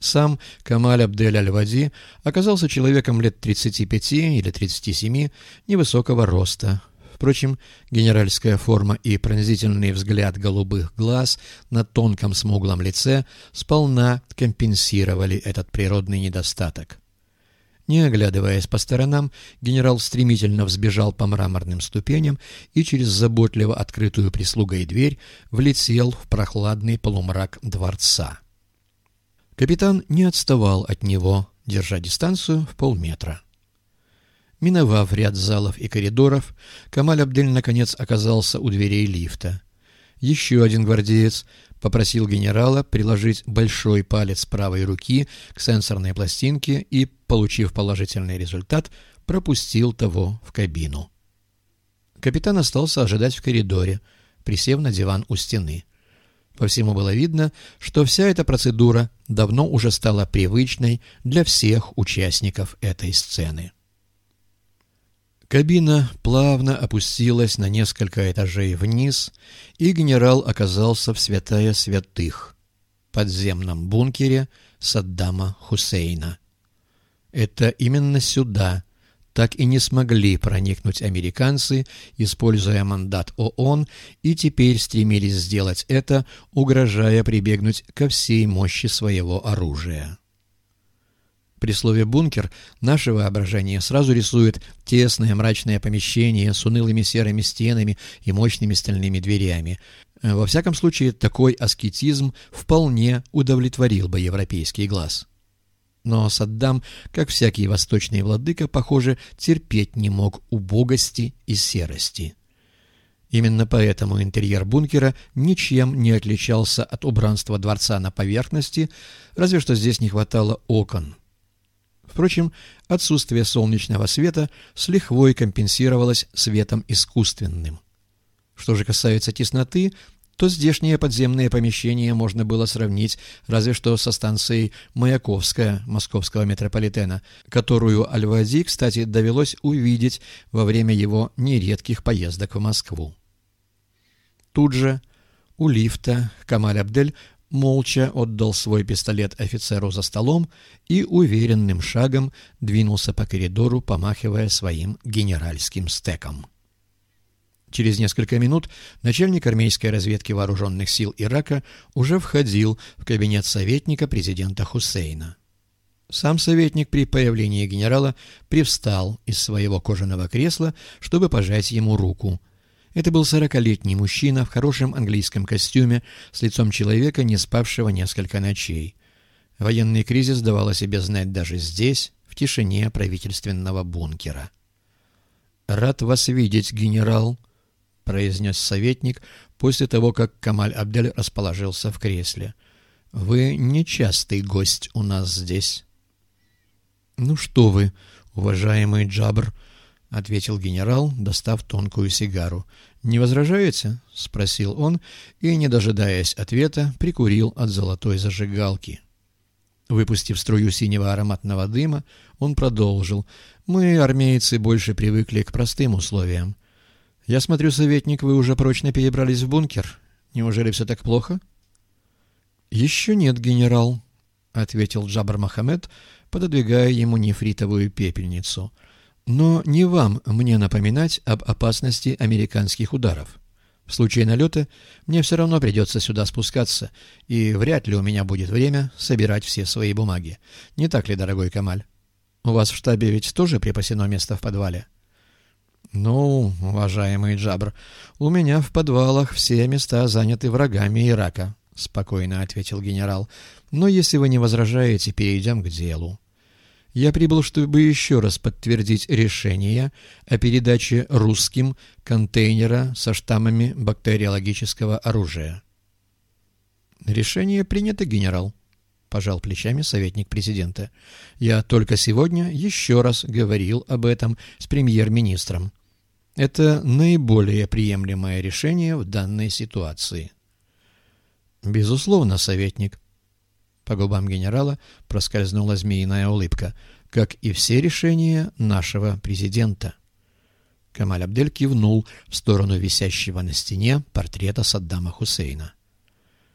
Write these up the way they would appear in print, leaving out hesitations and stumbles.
Сам Камаль Абдель Аль-Вади оказался человеком лет 35 или 37, невысокого роста. Впрочем, генеральская форма и пронзительный взгляд голубых глаз на тонком смуглом лице сполна компенсировали этот природный недостаток. Не оглядываясь по сторонам, генерал стремительно взбежал по мраморным ступеням и через заботливо открытую прислугой дверь влетел в прохладный полумрак дворца. Капитан не отставал от него, держа дистанцию в полметра. Миновав ряд залов и коридоров, Камаль Абдель наконец оказался у дверей лифта. Еще один гвардеец попросил генерала приложить большой палец правой руки к сенсорной пластинке и, получив положительный результат, пропустил того в кабину. Капитан остался ожидать в коридоре, присев на диван у стены. По всему было видно, что вся эта процедура давно уже стала привычной для всех участников этой сцены. Кабина плавно опустилась на несколько этажей вниз, и генерал оказался в святая святых — подземном бункере Саддама Хусейна. Это именно сюда так и не смогли проникнуть американцы, используя мандат ООН, и теперь стремились сделать это, угрожая прибегнуть ко всей мощи своего оружия. При слове «бункер» наше воображение сразу рисует тесное мрачное помещение с унылыми серыми стенами и мощными стальными дверями. Во всяком случае, такой аскетизм вполне удовлетворил бы европейский глаз. Но Саддам, как всякий восточный владыка, похоже, терпеть не мог убогости и серости. Именно поэтому интерьер бункера ничем не отличался от убранства дворца на поверхности, разве что здесь не хватало окон. Впрочем, отсутствие солнечного света с лихвой компенсировалось светом искусственным. Что же касается тесноты, то здешнее подземное помещение можно было сравнить разве что со станцией Маяковская московского метрополитена, которую Аль-Вади, кстати, довелось увидеть во время его нередких поездок в Москву. Тут же, у лифта, Камаль Абдель молча отдал свой пистолет офицеру за столом и уверенным шагом двинулся по коридору, помахивая своим генеральским стеком. Через несколько минут начальник армейской разведки вооруженных сил Ирака уже входил в кабинет советника президента Хусейна. Сам советник при появлении генерала привстал из своего кожаного кресла, чтобы пожать ему руку. Это был 40-летний мужчина в хорошем английском костюме с лицом человека, не спавшего несколько ночей. Военный кризис давал о себе знать даже здесь, в тишине правительственного бункера. «Рад вас видеть, генерал», — произнес советник после того, как Камаль Абдель расположился в кресле. «Вы нечастый гость у нас здесь». «Ну что вы, уважаемый Джабр», — ответил генерал, достав тонкую сигару. «Не возражаете?» — спросил он и, не дожидаясь ответа, прикурил от золотой зажигалки. Выпустив струю синего ароматного дыма, он продолжил. «Мы, армейцы, больше привыкли к простым условиям. Я смотрю, советник, вы уже прочно перебрались в бункер. Неужели все так плохо?» «Еще нет, генерал», — ответил Джабр Мохаммед, пододвигая ему нефритовую пепельницу. «Но не вам мне напоминать об опасности американских ударов. В случае налета мне все равно придется сюда спускаться, и вряд ли у меня будет время собирать все свои бумаги. Не так ли, дорогой Камаль? У вас в штабе ведь тоже припасено место в подвале?» «Ну, уважаемый Джабр, у меня в подвалах все места заняты врагами Ирака», — спокойно ответил генерал. «Но если вы не возражаете, перейдем к делу. Я прибыл, чтобы еще раз подтвердить решение о передаче русским контейнера со штаммами бактериологического оружия». «Решение принято, генерал», — пожал плечами советник президента. «Я только сегодня еще раз говорил об этом с премьер-министром. Это наиболее приемлемое решение в данной ситуации». «Безусловно, советник». По губам генерала проскользнула змеиная улыбка. «Как и все решения нашего президента». Камаль Абдель кивнул в сторону висящего на стене портрета Саддама Хусейна.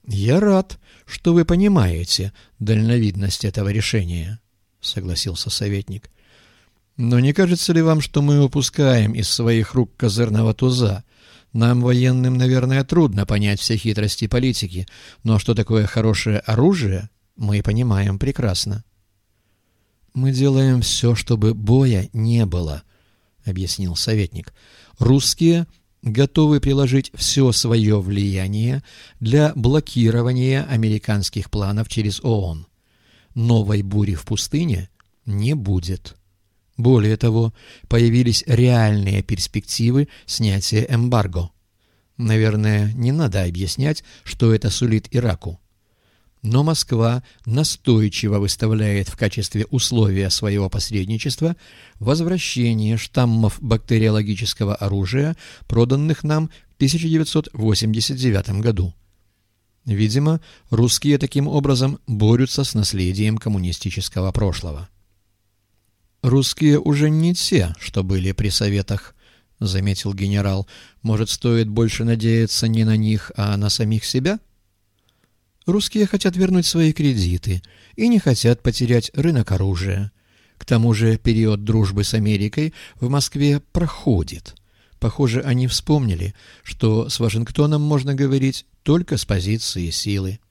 «Я рад, что вы понимаете дальновидность этого решения», — согласился советник. «Но не кажется ли вам, что мы упускаем из своих рук козырного туза? Нам, военным, наверное, трудно понять все хитрости политики, но что такое хорошее оружие, мы понимаем прекрасно». «Мы делаем все, чтобы боя не было», — объяснил советник. «Русские готовы приложить все свое влияние для блокирования американских планов через ООН. Новой бури в пустыне не будет. Более того, появились реальные перспективы снятия эмбарго. Наверное, не надо объяснять, что это сулит Ираку. Но Москва настойчиво выставляет в качестве условия своего посредничества возвращение штаммов бактериологического оружия, проданных нам в 1989 году. Видимо, русские таким образом борются с наследием коммунистического прошлого. «Русские уже не те, что были при Советах», — заметил генерал. «Может, стоит больше надеяться не на них, а на самих себя?» Русские хотят вернуть свои кредиты и не хотят потерять рынок оружия. К тому же период дружбы с Америкой в Москве проходит. Похоже, они вспомнили, что с Вашингтоном можно говорить только с позиции силы.